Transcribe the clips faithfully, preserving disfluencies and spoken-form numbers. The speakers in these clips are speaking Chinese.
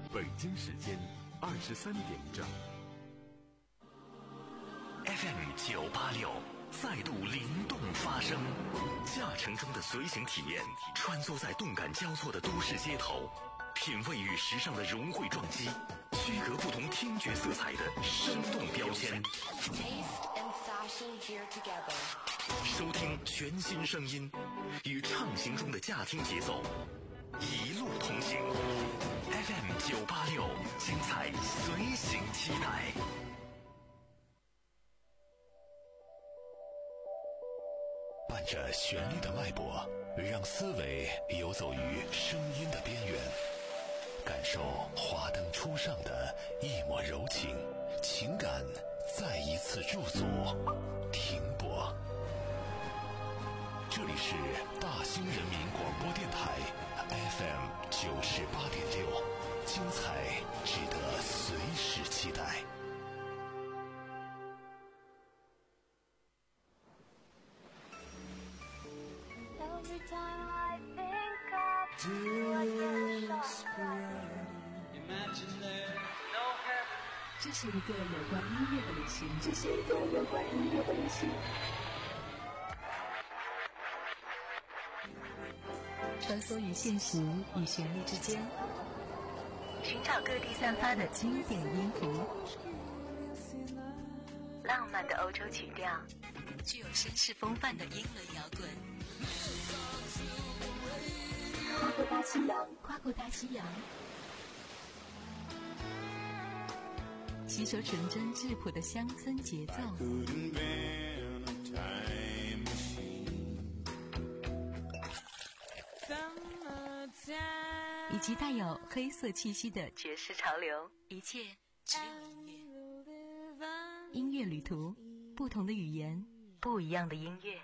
北京时间二十三点整。 F M 九八六再度灵动发声，驾乘中的随行体验，穿梭在动感交错的都市街头，品味与时尚的融汇撞击，区隔不同听觉色彩的生动标签。收听全新声音，与畅行中的驾听节奏，一路同行。F M 九八六，精彩随行期待。伴着旋律的脉搏，让思维游走于声音的边缘，感受华灯初上的一抹柔情，情感再一次驻足停泊。这里是大兴人民广播电台 F M 九十八点六，精彩值得随时期待。 这是一个有关音乐的旅行，这是一个有关音乐的旅行。穿梭于现实与旋律之间，寻找各地散发的经典音符，浪漫的欧洲曲调，具有绅士风范的英伦摇滚。跨过大西洋，跨过大西洋，吸收纯真质朴的乡村节奏，以及带有黑色气息的爵士潮流，一切只有音乐。音乐旅途，不同的语言，不一样的音乐。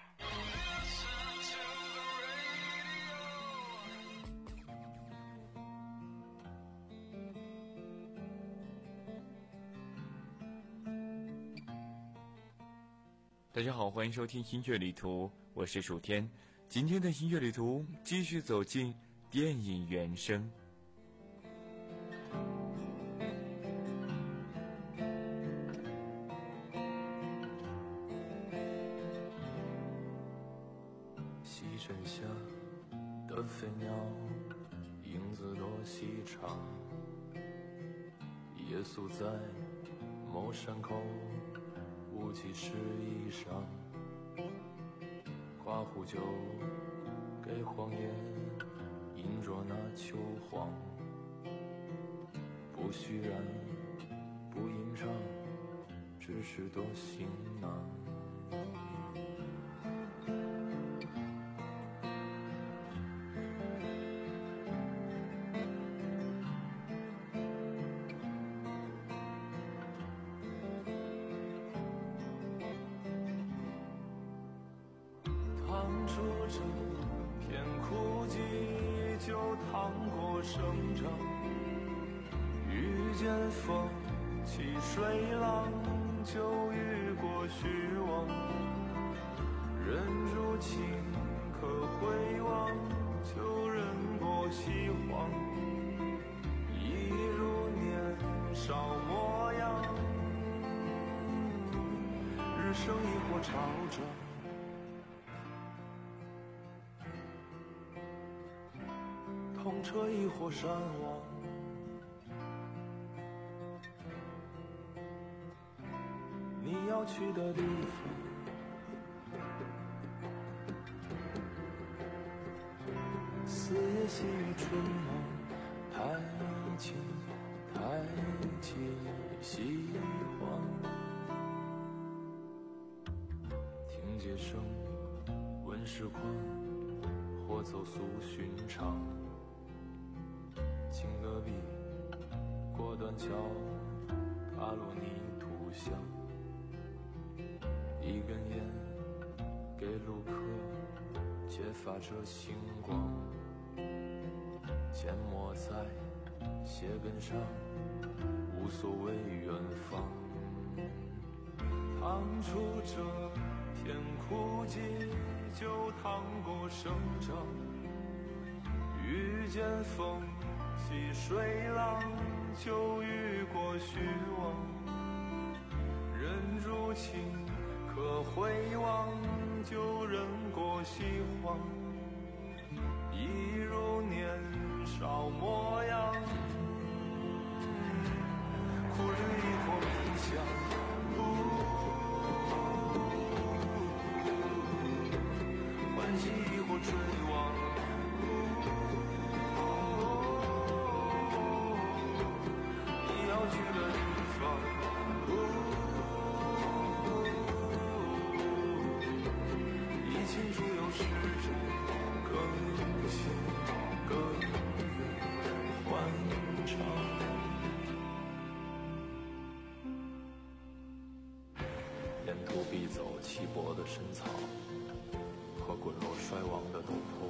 大家好，欢迎收听音乐旅途，我是楚天。今天的音乐旅途继续走进电影原声。 西沉下的飞鸟，影子多细长，夜宿在某山口，雾气湿衣裳，夸壶酒给荒野，饮着那秋黄，不虚然不吟唱，只是多行囊。淌过生长，遇见风起水浪，就遇过虚妄。人如情可回望，就忍过西荒。一如年少模样，日升亦或潮涨。痛彻亦或山亡，你要去的地方，四野细雨春忙，抬起抬起西荒，听街声问时况，或走俗寻常。青戈壁过断桥，踏落泥土香，一根烟给路客揭发着星光，阡陌在鞋跟上，无所谓远方。趟出这天枯寂，就趟过生长，遇见风起水浪， 就遇过虚妄，人如情可回望，就忍过喜欢，一如年少模样，苦旅亦或迷香，欢喜亦或追望，你要去的地方，已清楚有时针，更新更欢畅。沿途必走稀薄的深草和滚落衰亡的陡坡，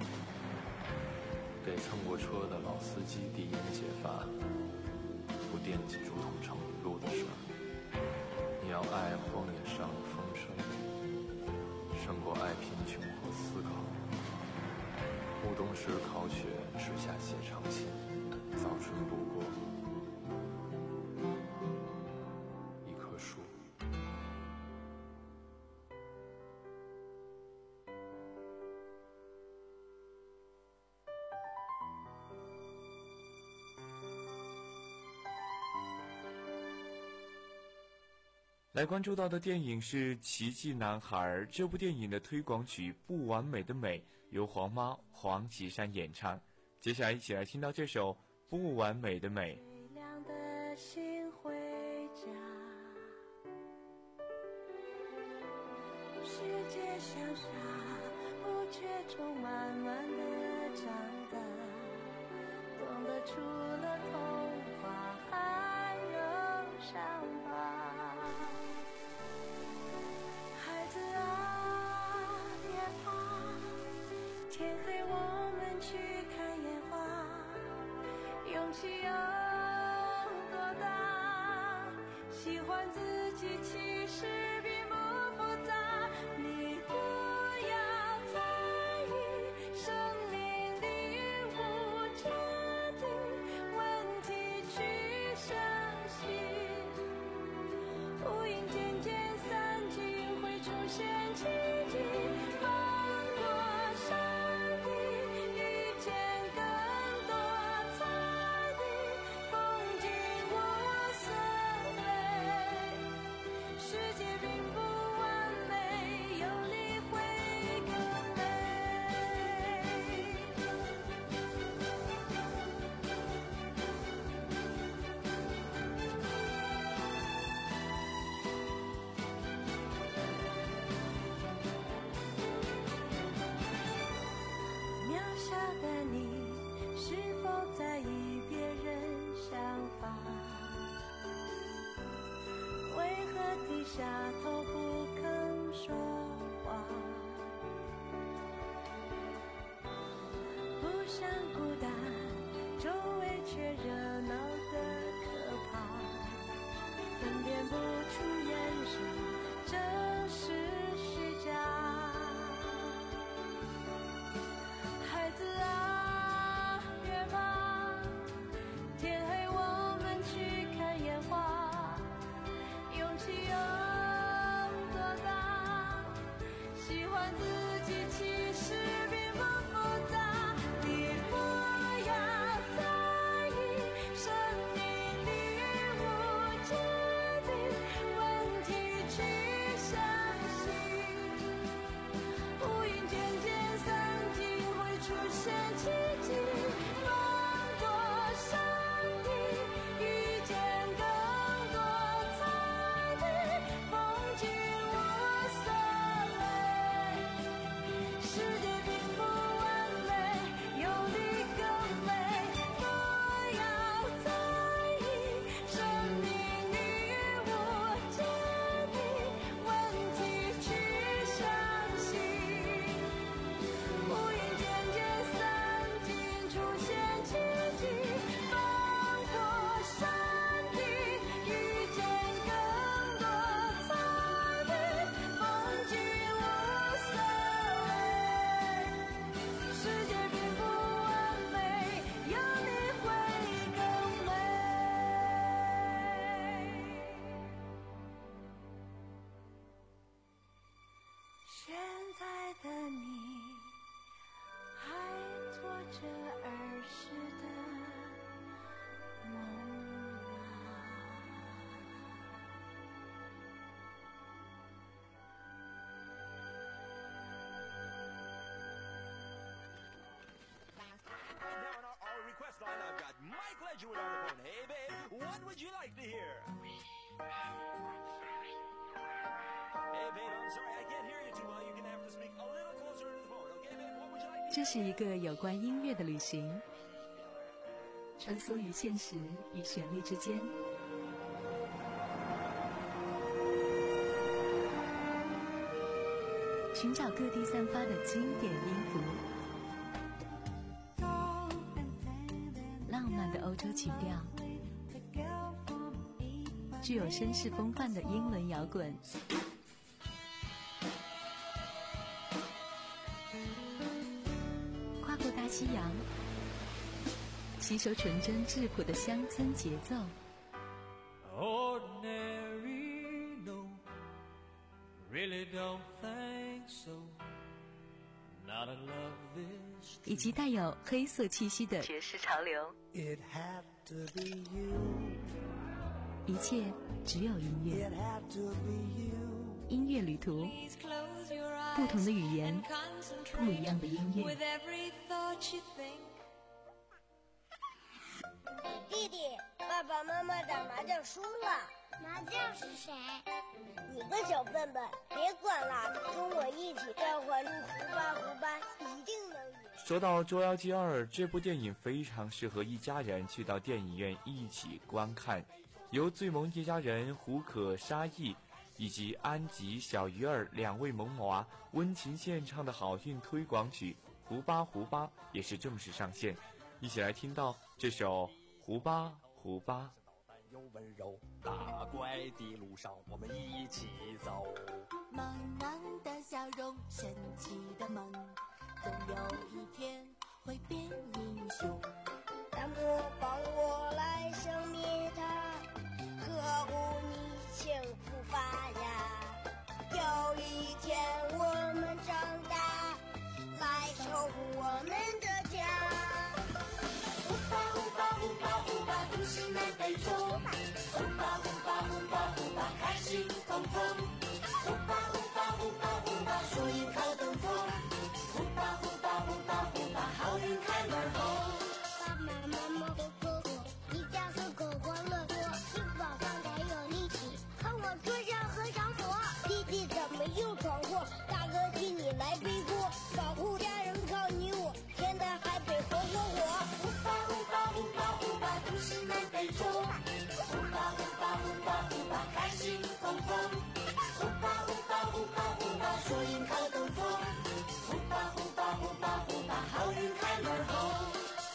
给蹭过车的老司机递烟解乏，不惦记竹筒长颈鹿的事儿。你要爱荒野上的风声，胜过爱贫穷和思考。暮冬时烤雪，纸下写长信，早春不过一棵树。 来关注到的电影是《奇迹男孩》，这部电影的推广曲《不完美的美》由黄妈黄绮珊演唱。接下来一起来听到这首《不完美的美》。 最亮的心回家，世界像沙，不觉中慢慢的长大，懂得除了童话还有伤疤。孩子啊，别怕，天黑我们去看烟花，勇气有多大？喜欢自己其实并不复杂，你不要在意生命里无常的问题，去相信乌云渐渐散尽，会出现奇迹。翻过山顶，遇见更多彩的风景无所谓。世界并不完美，有你会更美。渺小的你，是否在意别人想法？为何低下头不肯说话？不想孤单，周围却热闹得可怕，分辨不出眼神真是虚假。孩子啊，别怕，天黑我们去看烟花，勇气有多大？喜欢自己其实并不复杂，你不要在意 graduate on the phone. Hey, babe, what would you like to hear? Hey, babe, I'm sorry, I can't hear you too well. You're gonna have to speak a little closer to the phone, okay, babe? What would you like to hear? 这是一个有关音乐的旅行，穿梭于现实与旋律之间。寻找各地散发的经典音符，浪漫的欧洲曲调，具有绅士风范的英伦摇滚，跨过大西洋，吸收纯真质朴的乡村节奏。 Ordinary, no, really don't think so. Not a love this 以及带有黑色气息的爵士潮流。 It had to be you. 一切只有音乐。 It had to be you. 音乐旅途，不同的语言，不一样的音乐。 弟弟，爸爸妈妈打麻将输了。麻将是谁？你个小笨笨，别管了，跟我一起召唤出胡巴胡巴，一定能赢。 说到《捉妖记二》，这部电影非常适合一家人去到电影院一起观看，由醉萌一家人胡可、沙溢以及安吉、小鱼儿两位萌娃温情献唱的好运推广曲《胡巴胡巴》也是正式上线，一起来听到这首《胡巴胡巴》。 又温柔，打怪的路上我们一起走。 茫茫的笑容，神奇的梦，总有一天会变英雄。 大魔帮我来消灭它，呵护你幸福发芽。有一天我们长大，来守护我们的家。 呼巴呼巴呼巴呼巴，都市南北中。呼巴呼巴呼巴呼巴，开心砰砰。呼巴呼巴呼巴呼巴，说一靠等风。呼巴呼巴呼巴呼巴，好运开门红。 爸爸妈妈和哥哥，一家四口欢乐多，吃饱饭才有力气，看我追上和上火。弟弟怎么又闯祸？大哥替你来背锅，保护家人靠你我，天南海北火火火。 呼巴呼巴呼巴呼巴，都市南北中。呼巴呼巴呼巴呼巴，开心砰砰。呼巴呼巴呼巴呼巴，说一靠等风。呼巴呼巴呼巴呼巴，好运开门红。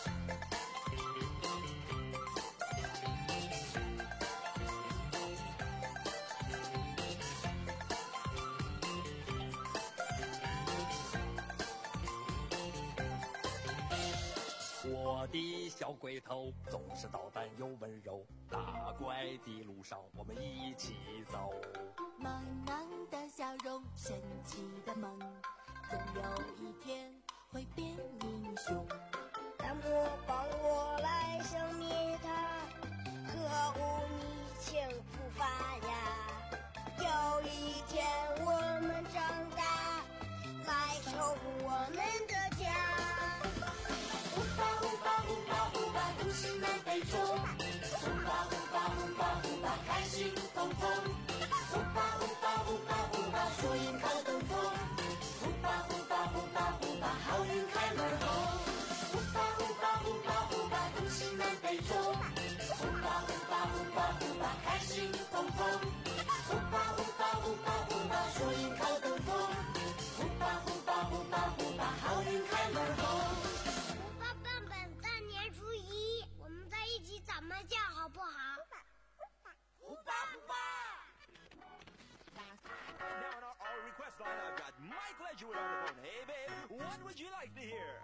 我的小龟头总是捣蛋又温柔，打怪的路上我们一起走。 茫茫的笑容，神奇的梦，总有一天会变英雄。 大魔帮我来消灭它，呵护你幸福发芽。有一天我们长大，来守护我们的家。 呼巴呼巴呼巴呼巴，都市南北中。呼巴呼巴呼巴呼巴，开心砰砰。呼巴呼巴呼巴呼巴，说一靠等风。呼巴呼巴呼巴呼巴，好运开门红。呼巴呼巴呼巴呼巴，都市南北中。呼巴呼巴呼巴呼巴，开心砰砰。呼巴呼巴呼巴呼巴，说一靠等风。呼巴呼巴呼巴呼巴，好运开门红。 打麻将好不好？ 胡巴胡巴。Now on our request line, I've got Mike Ledgwood on the phone. Hey, babe, what would you like to hear?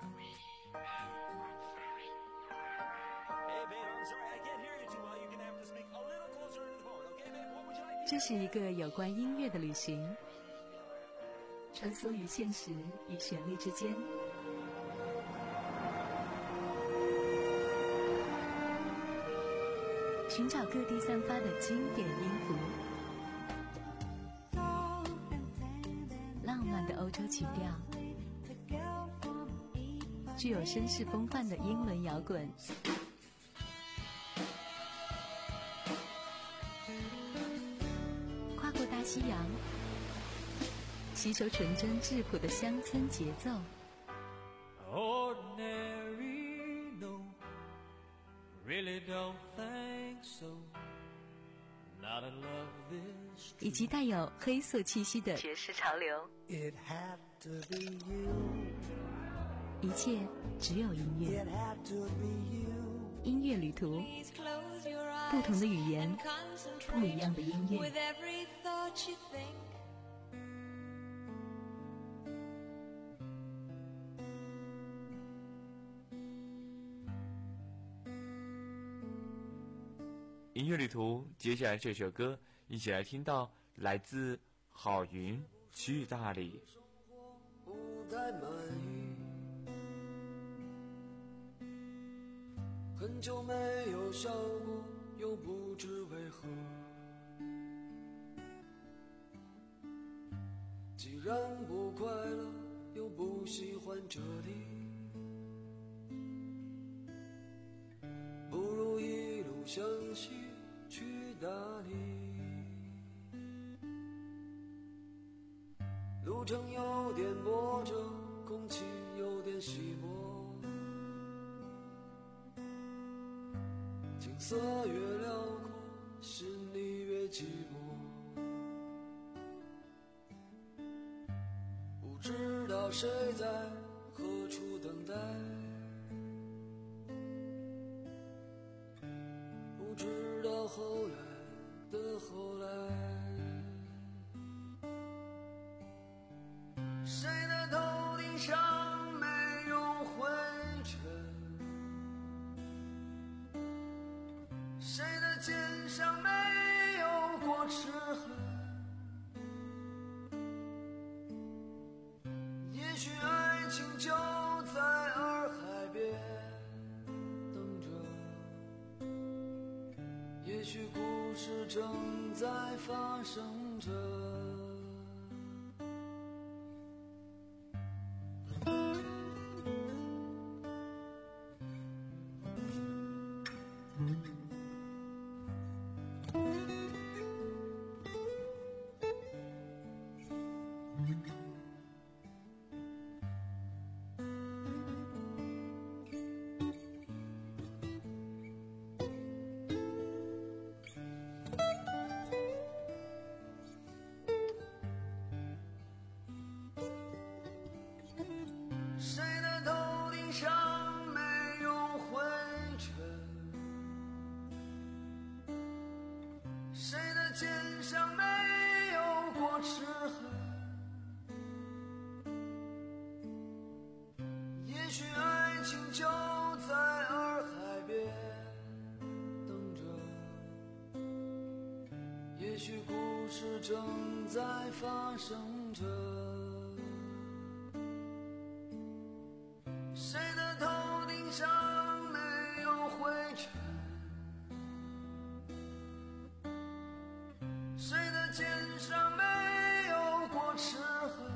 Hey, babe, I'm sorry, I can't hear you too well. You're gonna have to speak a little closer to the phone, okay, babe? What would you like to hear? 这是一个有关音乐的旅行，穿梭于现实与旋律之间。寻找各地散发的经典音符，浪漫的欧洲曲调，具有绅士风范的英伦摇滚， 西洋，吸收纯真质朴的乡村节奏。 Ordinary, no, really don't think so. Not in love this 以及带有黑色气息的爵士潮流。 It had to be you. 一切只有音乐。 It had to be you. 音乐旅途，不同的语言，不一样的音乐。 With every thought you think. 音乐旅途，接下来这首歌，一起来听到来自郝云去大理。 不太满意，很久没有笑过，又不知为何。既然不快乐，又不喜欢这里，不如一路向西去大理。路程有点波折，空气有点稀薄，景色越辽阔，心里越寂寞。不知道谁在何处等待，不知道后来的后来。谁的头顶上没有灰尘？谁的肩上没有过齿痕？也许爱情就在洱海边等着，也许故事正在发生着。谁的头顶上没有灰尘？谁的肩上没有过齿痕？也许爱情就在洱海边等着，也许故事正在发生着。谁的头顶上没有灰尘？谁的肩上没有过齿痕？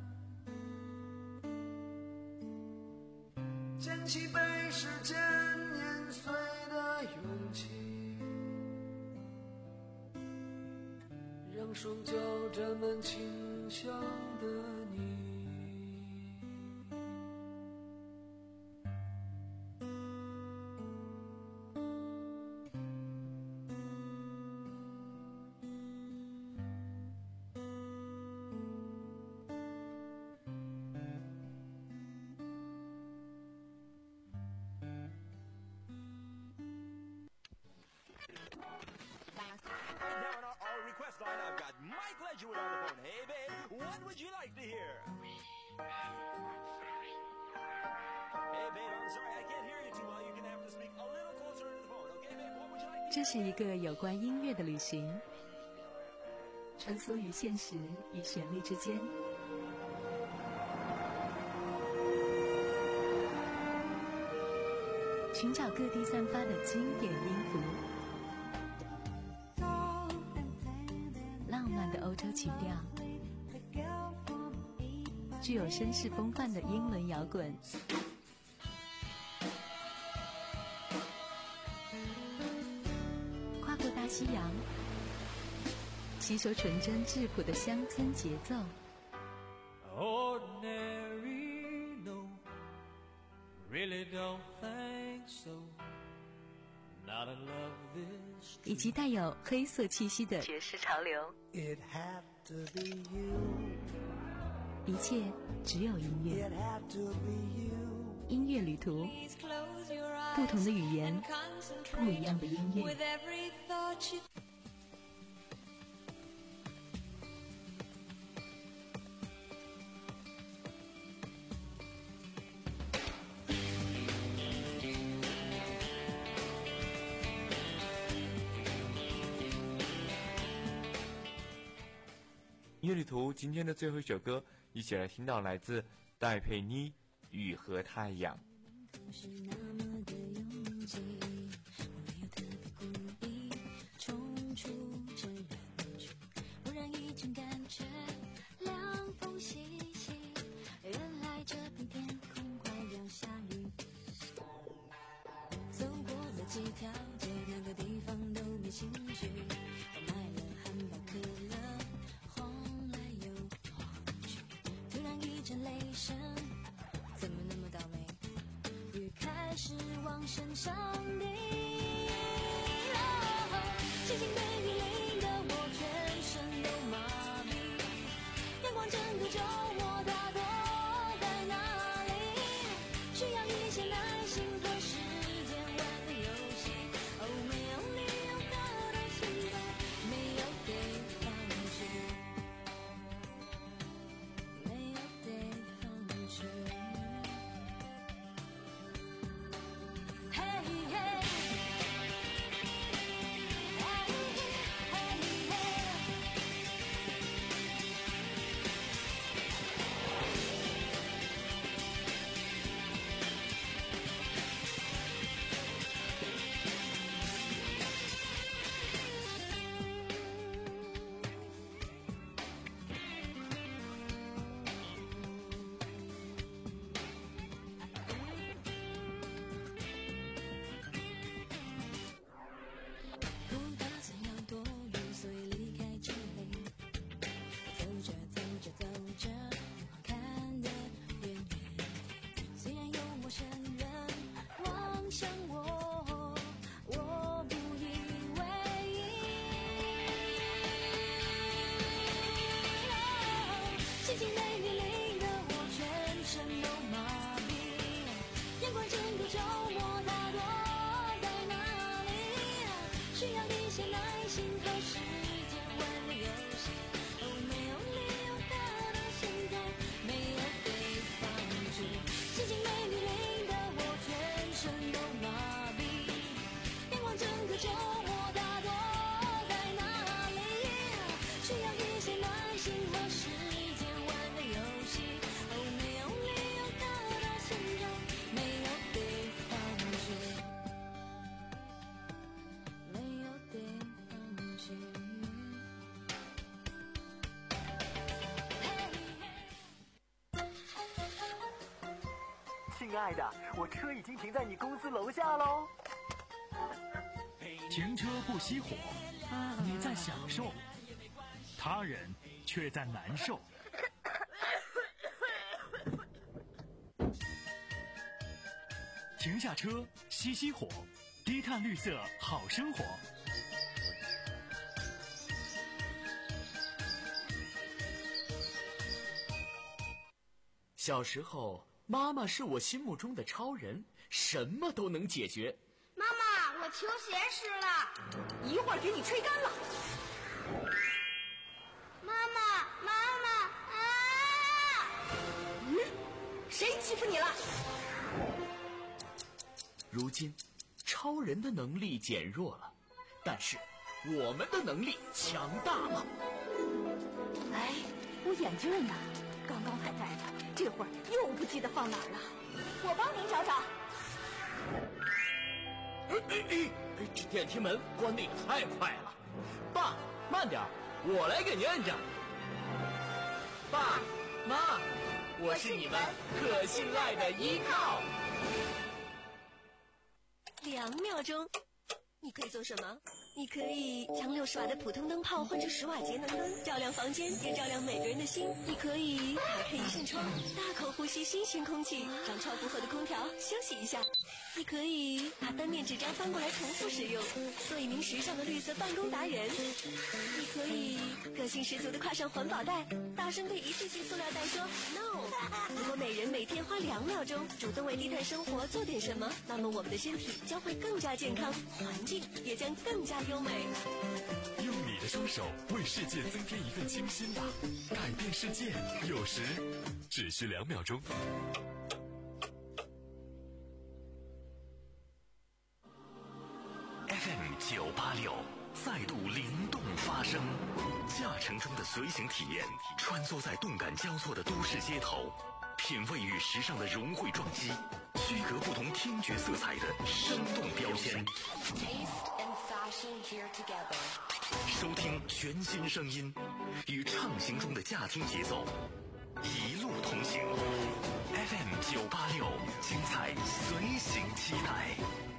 捡起被时间碾碎的勇气，让双脚沾满清香的你。 I've got Mike Ledgerwood on the phone. Hey, babe, what would you like to hear? Hey, babe, I'm sorry, I can't hear you too well. You're gonna have to speak a little closer to the phone, okay, babe? What would you like to hear? 这是一个有关音乐的旅行，穿梭于现实与旋律之间。寻找各地散发的经典音符。浪漫的欧洲情调，具有绅士风范的英伦摇滚，跨过大西洋， 吸收纯真质朴的乡村节奏。 Ordinary, no, really don't think so. Not in love this. 以及带有黑色气息的爵士潮流。 It had to be you. 一切只有音乐。 It had to be you. 音乐旅途，不同的语言，不一样的音乐。 音乐旅途今天的最后一首歌，一起来听到来自戴佩妮《雨和太阳》。 是那么的拥挤，我没有特别故意冲出这人群，忽然一阵感觉凉风习习，原来这片天空快要下雨。走过了几条街，哪个地方都没兴趣，我买了汉堡可乐，晃来又晃去，突然一阵雷声，怎么那么倒霉？雨开始往身上滴，心情被雨淋得我全身都麻痹，阳光整个周末它躲在哪里？需要一些耐心和时间玩的游戏。哦，没有理由的到现在没有得放弃，没有得放弃。 亲爱的，我车已经停在你公司楼下喽。 停车不熄火，你在享受，他人却在难受。停下车，熄熄火，低碳绿色好生活。 小时候，妈妈是我心目中的超人，什么都能解决。 妈妈，我球鞋湿了， 一会儿给你吹干了。 妈妈，妈妈啊！ 嗯，谁欺负你了？ 如今，超人的能力减弱了，但是我们的能力强大了。 哎，我眼镜呢？刚刚还戴着，这会儿又不记得放哪儿了。我帮您找找。 哎哎哎！这电梯门关得也太快了。爸，慢点，我来给您摁着。爸妈，我是你们可信赖的依靠。 两秒钟，你可以做什么？ 你可以将六十瓦的普通灯泡换成十瓦节能灯，照亮房间，也照亮每个人的心。你可以打开一扇窗，大口呼吸新鲜空气，让超负荷的空调休息一下。你可以把单面纸张翻过来重复使用，做一名时尚的绿色办公达人。你可以个性十足的挎上环保袋，大声对一次性塑料袋说 no。 如果每人每天花两秒钟主动为低碳生活做点什么，那么我们的身体将会更加健康，环境也将更加优美。 用你的双手为世界增添一份清新吧，改变世界有时只需两秒钟。F M 九八六再度灵动发声，驾乘中的随行体验，穿梭在动感交错的都市街头，品味与时尚的融汇撞击，区隔不同听觉色彩的生动标签。收听全新声音，与畅行中的驾听节奏，一路同行。F M 九八六，精彩随行期待。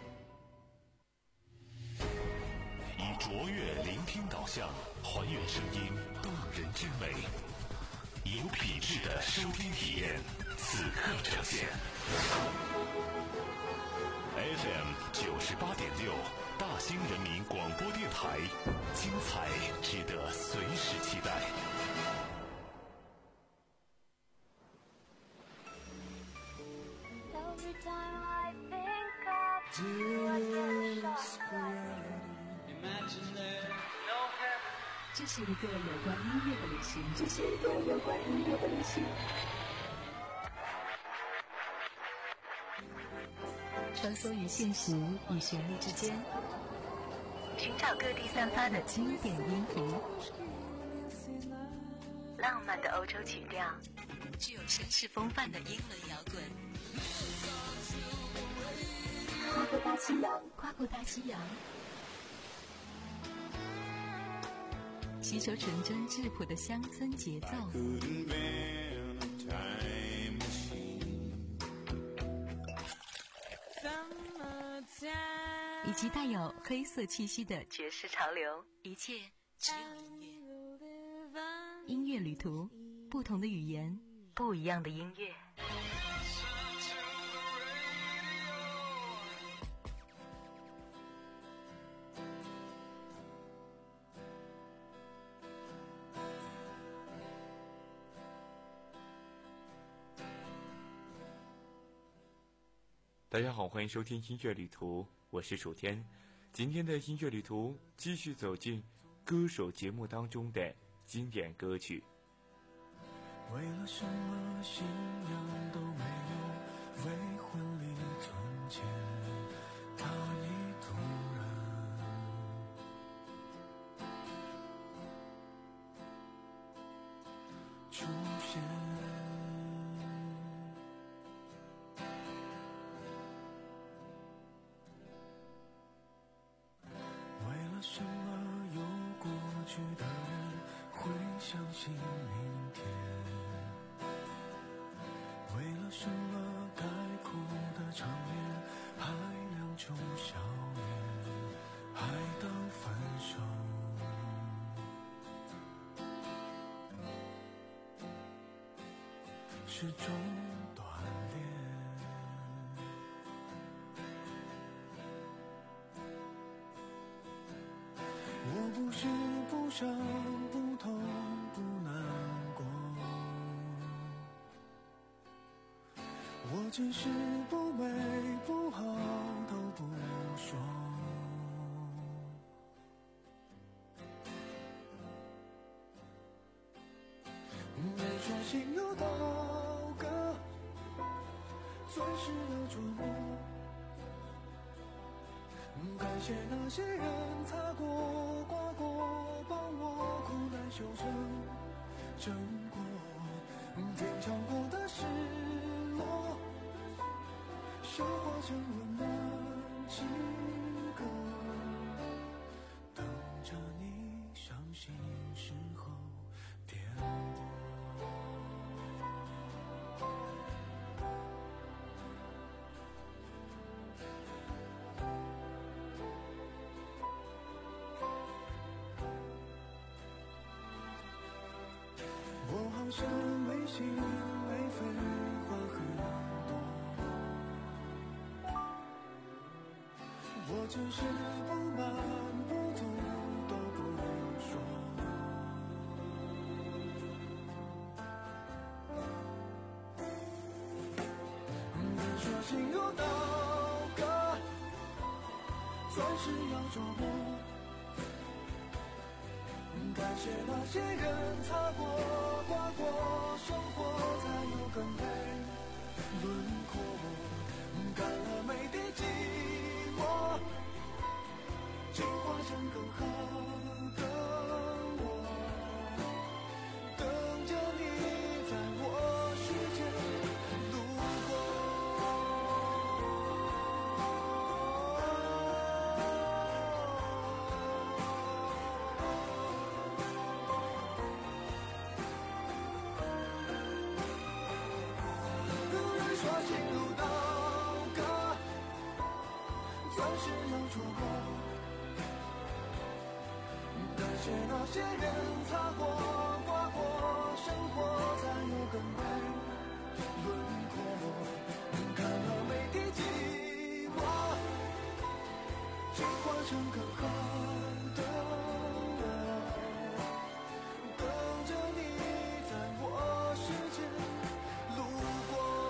以卓越聆听导向，还原声音动人之美，有品质的收听体验，此刻呈现。F M 九十八点六，大兴人民广播电台，精彩值得随时期待。 这是一个有关音乐的旅行，这是一个有关音乐的旅行。穿梭于现实与旋律之间，寻找各地散发的经典音符，浪漫的欧洲曲调，具有绅士风范的英伦摇滚。跨过大西洋，跨过大西洋，吸收纯真质朴的乡村节奏，以及带有黑色气息的爵士潮流，一切只有音乐。音乐旅途，不同的语言，不一样的音乐。 大家好，欢迎收听音乐旅途，我是楚天。今天的音乐旅途继续走进歌手节目当中的经典歌曲。 为了什么信仰都没有，为婚礼存钱，他已突然出现。什么有过去的人会相信明天？为了什么该哭的场面还两种笑脸，还当分手？是种锻炼。我不是不伤不痛不难过，我只是不美不好都不说。别说心有刀割，最适合琢磨。感谢那些人擦过刮过，帮我苦难修成正果。品尝过的失落，消化成温暖情歌，等着你伤心时候点播。 声没心没肺话很多，我只是不满不足都不说。别说心如刀割，钻石要琢磨。感谢那些人擦过刮过，生活才有更美轮廓。干了每滴寂寞，进化成更好的我，等着你在我世界路过。说心如刀割，钻石要戳破。感谢那些人擦过刮过，生活才有更美轮廓。看了每滴寂寞，进化成更好的我，等着你在我世界路过。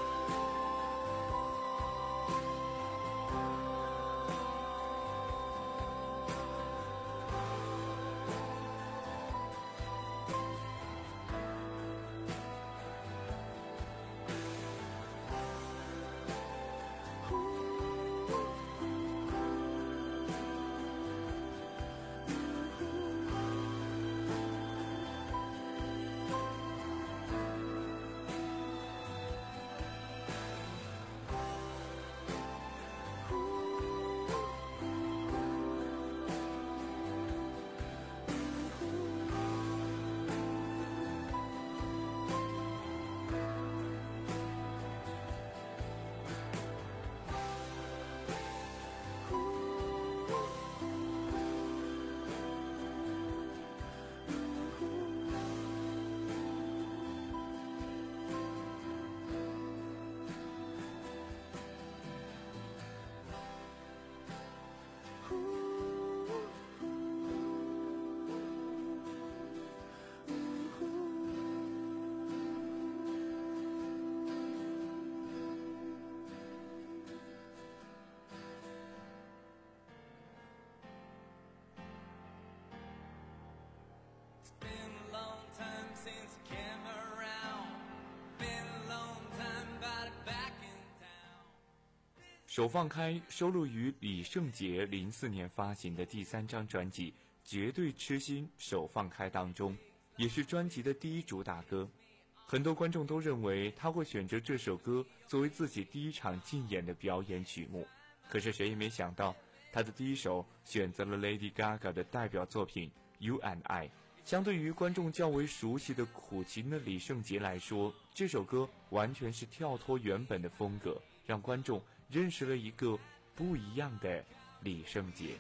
手放开收录于李圣杰零四年发行的第三张专辑《绝对痴心手放开》当中，也是专辑的第一主打歌。很多观众都认为他会选择这首歌作为自己第一场竞演的表演曲目，可是谁也没想到，他的第一首选择了 Lady Gaga 的代表作品 You and I。 相对于观众较为熟悉的苦情的李圣杰来说，这首歌完全是跳脱原本的风格，让观众认识了一个不一样的李圣杰。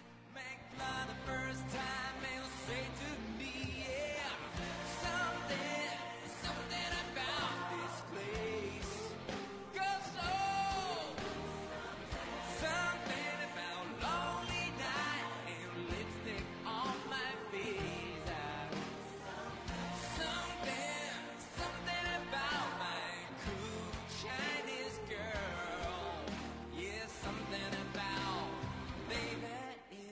Something about, baby,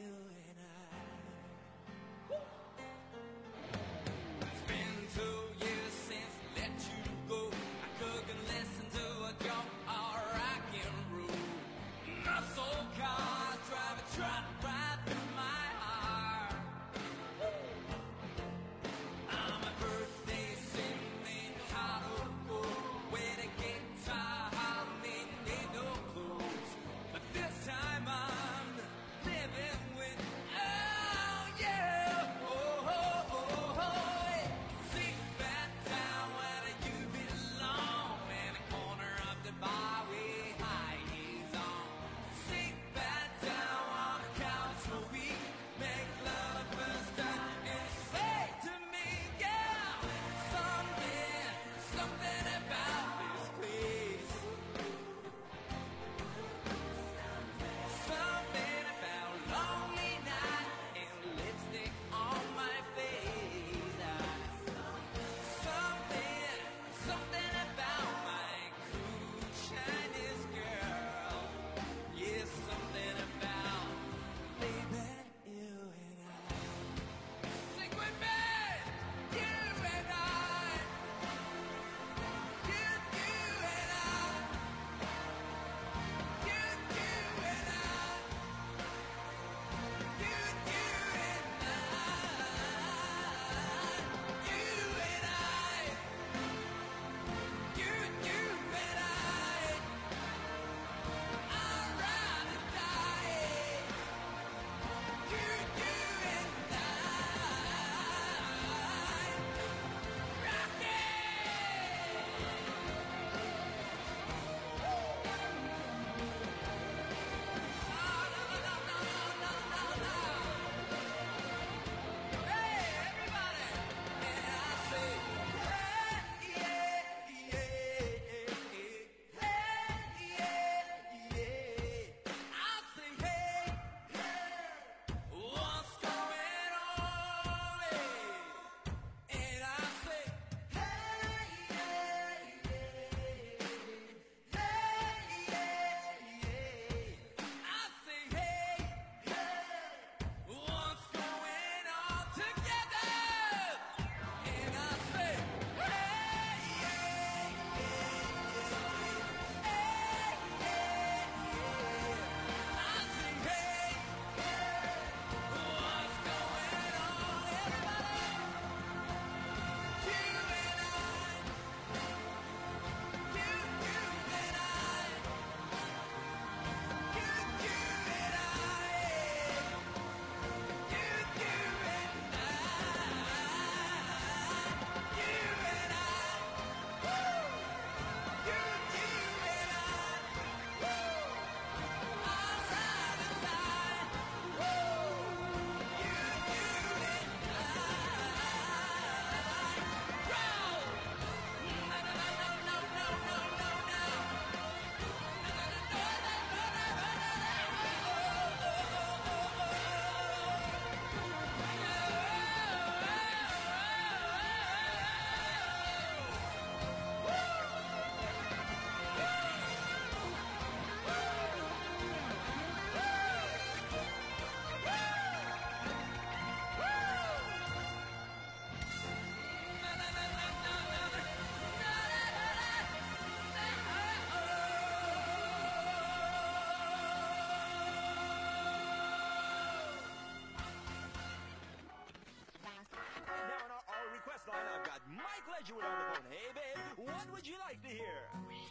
right, Julie on the phone. Hey, babe, what would you like to hear?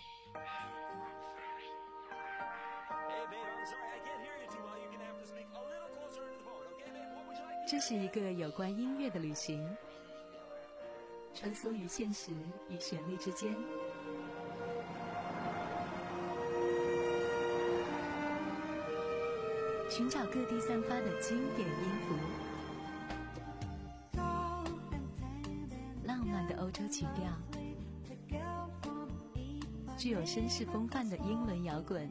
Hey, babe, I'm sorry, I can't hear you too well. You're gonna have to speak a little closer to the phone, okay, babe? What would you like to hear? 这是一个有关音乐的旅行，穿梭于现实与旋律之间。寻找各地散发的经典音符，浪漫的欧洲曲调，具有绅士风范的英伦摇滚，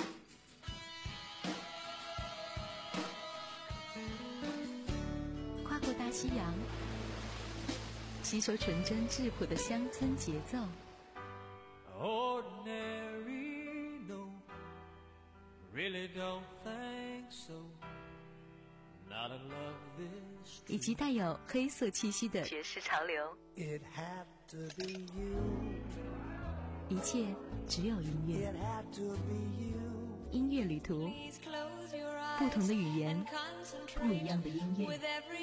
跨过大西洋，吸收纯真质朴的乡村节奏。 Ordinary, no, really don't think so. Not in love this. 以及带有黑色气息的爵士潮流。 It had to be you. 一切只有音乐。 It had to be you. 音乐旅途，不同的语言，不一样的音乐。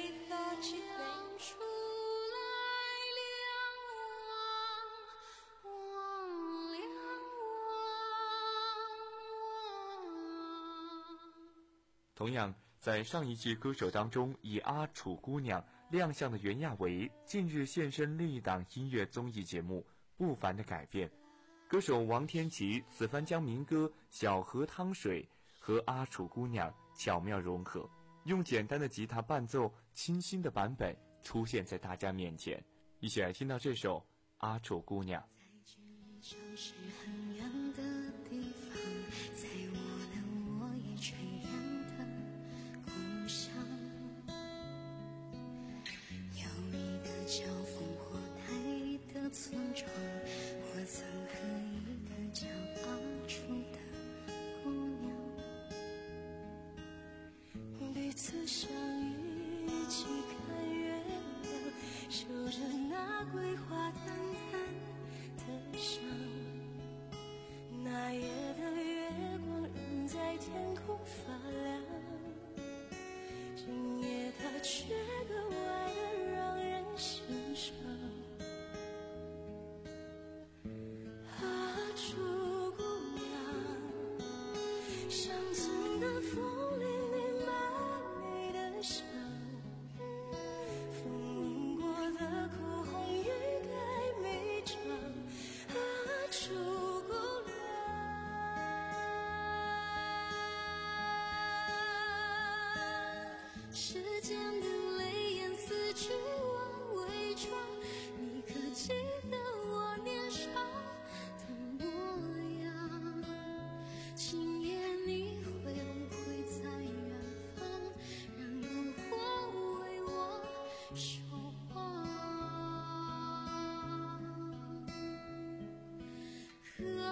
同样，在上一季歌手当中，以阿楚姑娘亮相的袁娅维，近日现身另一档音乐综艺节目《不凡的改变》。歌手王天琪此番将民歌《小河汤水》和阿楚姑娘巧妙融合，用简单的吉他伴奏，清新的版本出现在大家面前。一起来听到这首《阿楚姑娘》。 叫烽火台的村庄，我曾和一个叫阿楚的姑娘彼此相遇，一起看月亮，守着那桂花淡淡的香。那夜的月光仍在天空发亮，今夜它却格外的让人心伤。阿楚姑娘，乡村的风里弥漫你的香，风吻过的口红欲盖弥彰。阿楚姑娘，时间的泪眼撕去我伪装，你可记得我年少的模样？今夜你会不会在远方，让篝火为我守望？河啊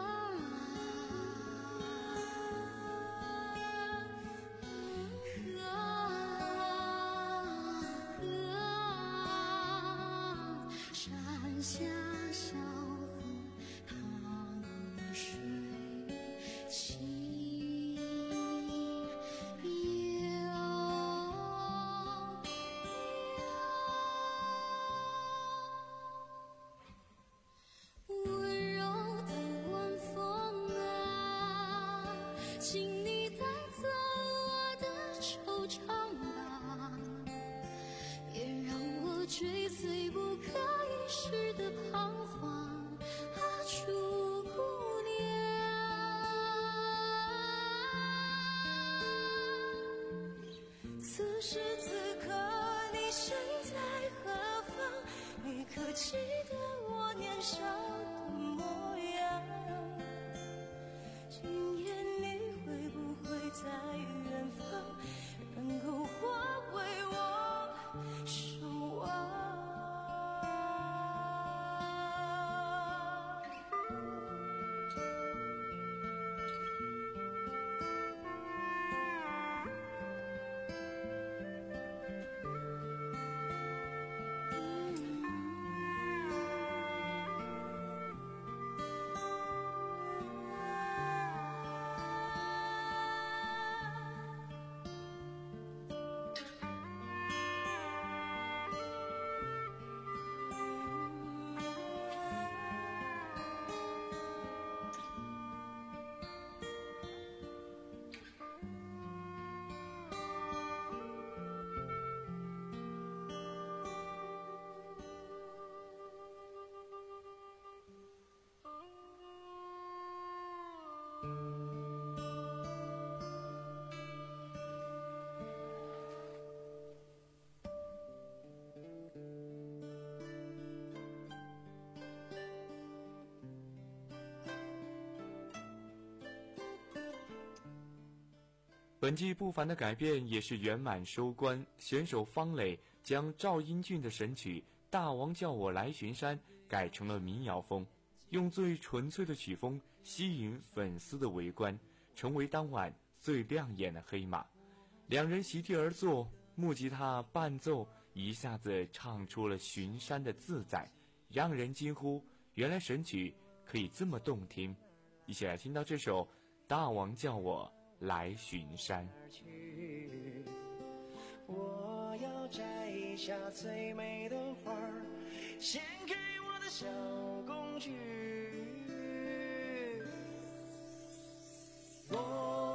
河啊河啊，山下小河淌水清幽。温柔的晚风啊，请你带走我的惆怅吧，别让我追随不可一世的彷徨。阿楚姑娘，此时此刻你身在何方？你可记得我年少的模样？今夜你会不会在远方，让篝火为我守望？ 本季不凡的改变也是圆满收官，选手方磊将赵英俊的神曲《大王叫我来巡山》改成了民谣风，用最纯粹的曲风吸引粉丝的围观，成为当晚最亮眼的黑马。两人席地而坐，木吉他伴奏一下子唱出了巡山的自在，让人惊呼，原来神曲可以这么动听。一起来听到这首《大王叫我来巡山》。 我要摘下最美的花儿，献给我的小公举。我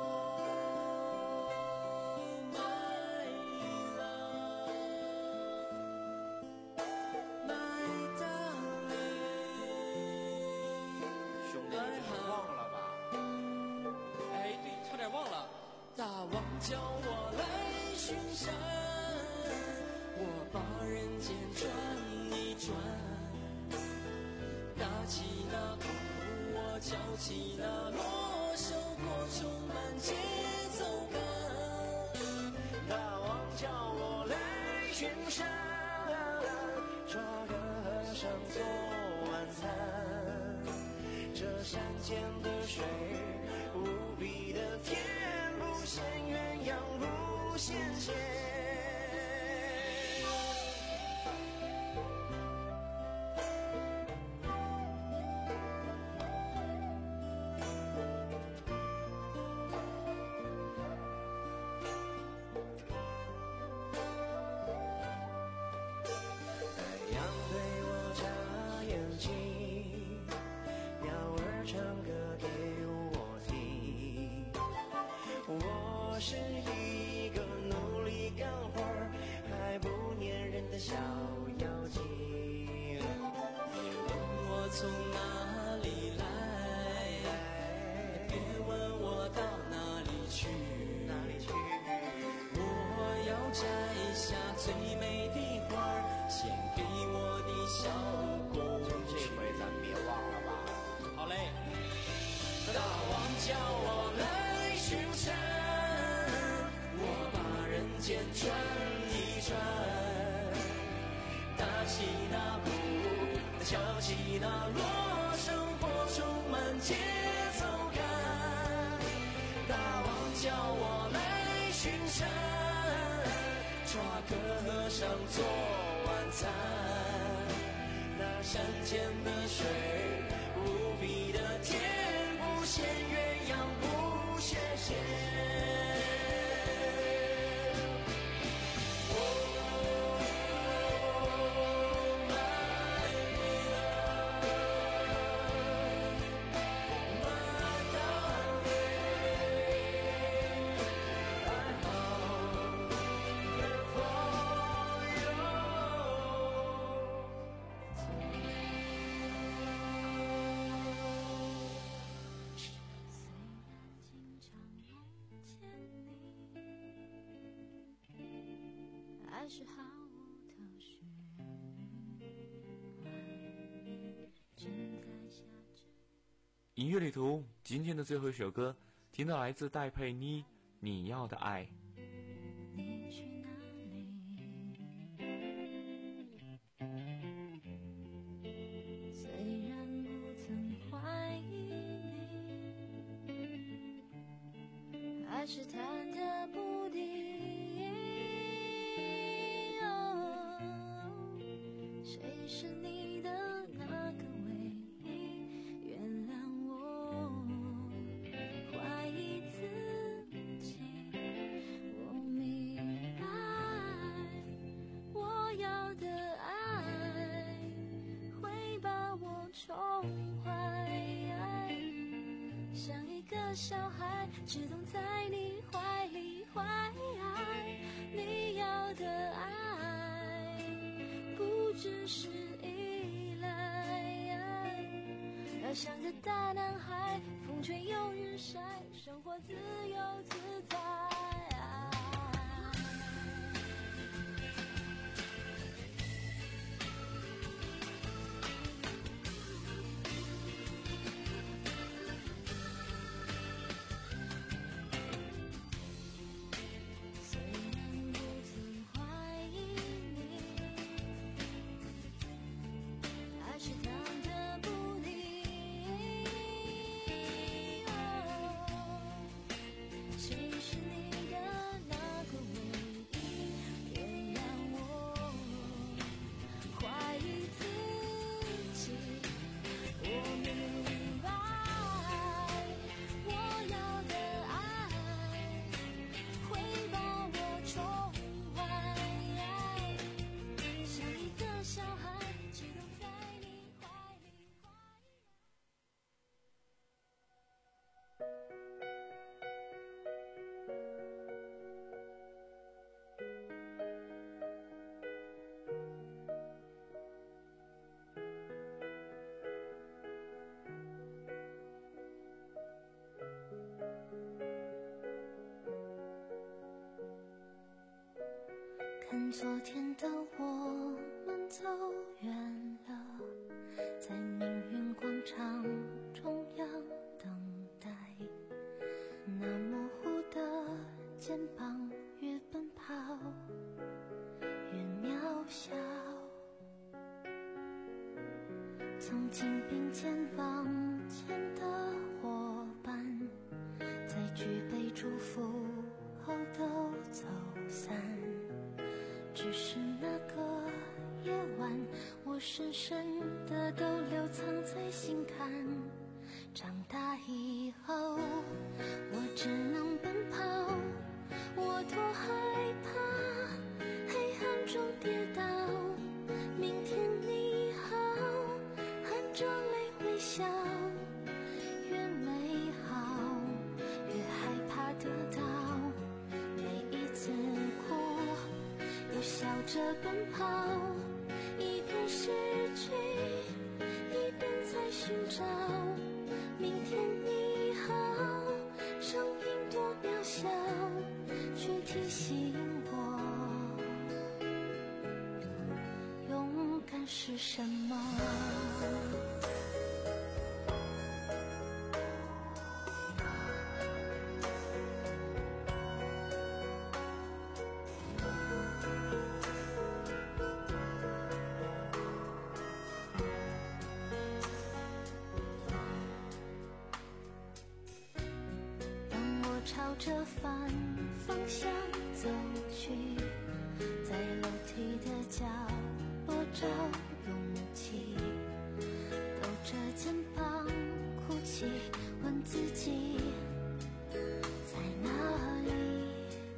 大王叫我来巡山，我把人间转一转，打起那鼓，我敲起那锣，生活充满节奏感。 大王叫我来巡山，抓个和尚做晚餐，这山间的水无比的甜，现鸳鸯不羡仙。太阳对我眨眼睛，鸟儿唱歌给我听。我是一个努力干活还不粘人的小妖精， 别问我从哪里来，别问我到哪里去， 哪里去？ 我要摘下最美的花儿，献给我的小公主。 这回咱别忘了吧。 好嘞。大王叫我来巡山，我把人间转一转，打起那鼓，敲起那锣，生活充满节奏感。大王叫我来巡山，抓个和尚做晚餐，那山间的水无比的甜，不羡鸳鸯不羡仙。 还是毫无头绪，外面正在下着。 音乐旅途今天的最后一首歌，听到来自戴佩妮《你要的爱》。 你去哪里？虽然不曾怀疑你，还是忐忑不定。谁是你的那个唯一？原谅我怀疑自己。我明白，我要的爱会把我宠坏，像一个小孩，只懂在你怀里怀。你要的爱不只是依赖，要像个大男孩，风吹又日晒，生活自由自在。 昨天的我们走远了，在命运广场中央等待，那模糊的肩膀越奔跑越渺小，曾经并肩往前的伙伴，在举杯祝福后都走散，只是那个夜晚，我深深的都留藏在心坎。长大以后，我只能奔跑，我多害怕黑暗中跌倒。明天你好，含着泪微笑，越美好越害怕得到，每一次哭又笑着奔跑，一边失去一边在寻找。明天你好，声音多渺小，却提醒我勇敢是什么。朝着反方向走去，在楼梯的角落找勇气，抖着肩膀哭泣，问自己在哪里。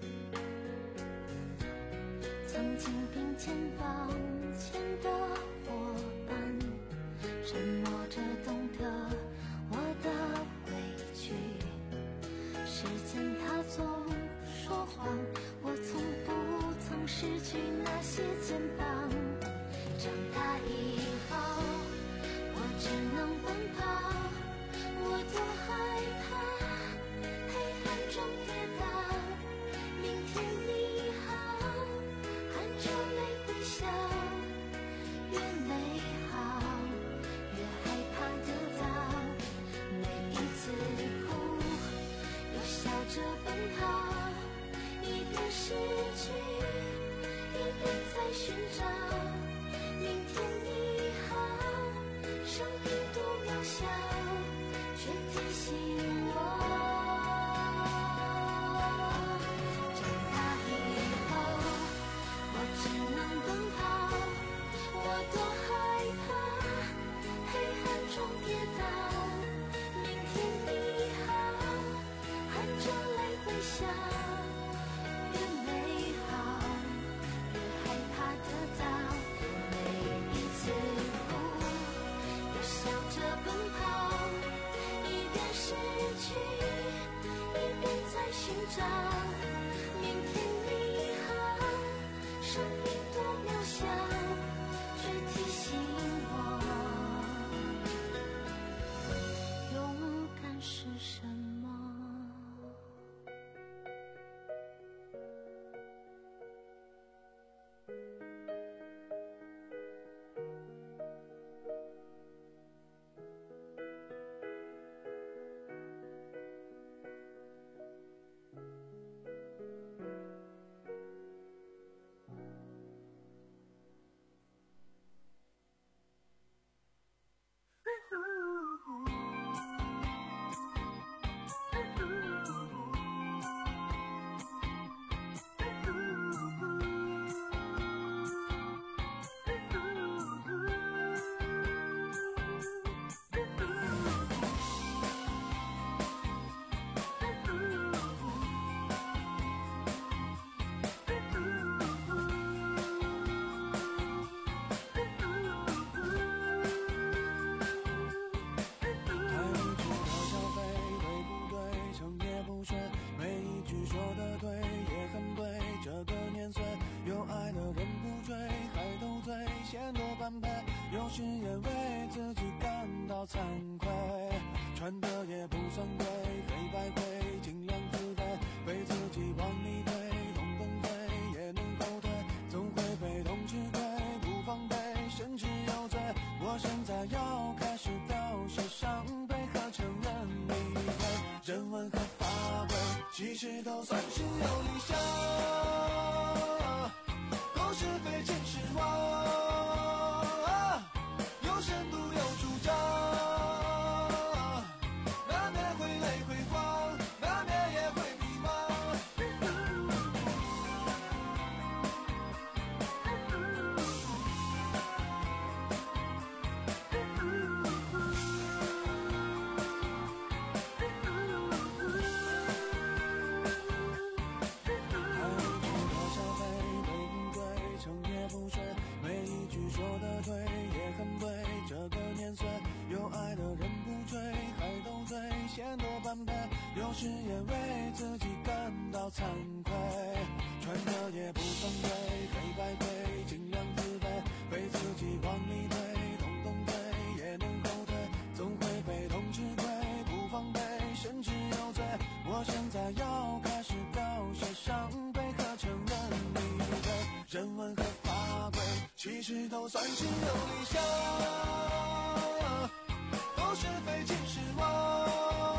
曾经并肩往前的伙伴，沉默着懂得我的委屈，时间它总说谎，我从不曾失去那些肩膀。长大以后，我只能奔跑，我多害怕黑暗中跌倒。明天你好，含着泪微笑，越美好越害怕得到，每一次哭又笑着奔跑，一边失去一边在寻找。明天你好，生命多渺小，却提醒我长大以后，我只能奔跑，我多害怕黑暗中跌倒。明天你好，含着泪微笑，越美好越害怕得到，每一次哭又笑着奔跑，一边失去一边在寻找。明天你好，生命多渺小，却提醒我勇敢是什么。 有时也为自己感到惭愧，穿的也不算贵，黑白灰尽量自卑，被自己往里推，动动腿也能后退，走时也为自己感到惭愧，穿的也不算贵，黑白灰，尽量自卑，被自己往里推，动动腿也能后退，总会被动吃亏，不防备，甚至有罪。我现在要开始表现伤悲和承认你对人文和法规，其实都算是有理想，都是非尽是我。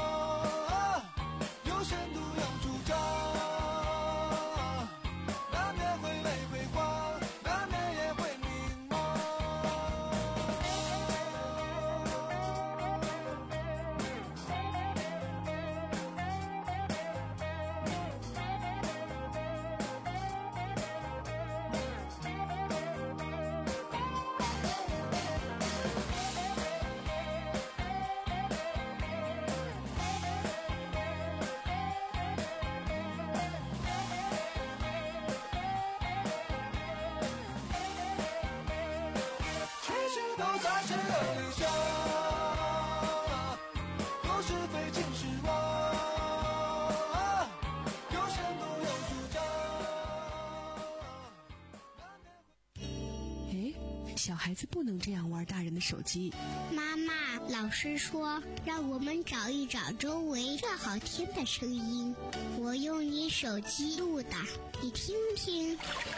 小孩子不能这样玩大人的手机。 妈妈，老师说让我们找一找周围最好听的声音，我用你手机录的，你听听。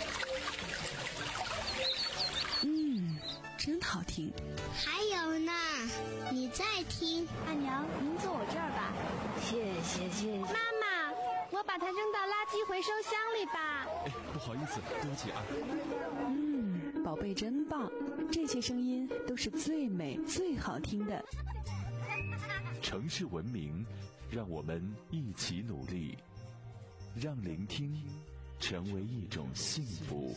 嗯，真好听。 还有呢，你再听。 阿娘，您坐我这儿吧。 谢谢谢谢。 妈妈，我把它扔到垃圾回收箱里吧。 哎，不好意思，对不起啊。 嗯，宝贝真棒，这些声音都是最美最好听的。 城市文明，让我们一起努力，让聆听成为一种幸福。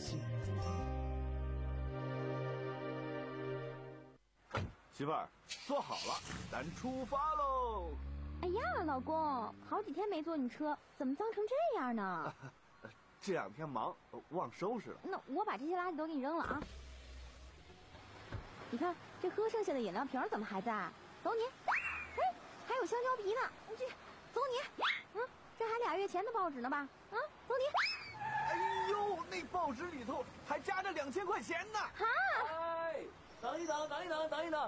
媳妇儿，坐好了，咱出发喽！ 哎呀，老公，好几天没坐你车，怎么脏成这样呢？ 这两天忙，忘收拾了。 那我把这些垃圾都给你扔了啊！你看，这喝剩下的饮料瓶怎么还在？走你！哎，还有香蕉皮呢，这走你！嗯，这还俩月前的报纸呢吧？啊，走你！ 哎呦，那报纸里头还夹着两千块钱呢！ 哈！ 哎，等一等，等一等，等一等。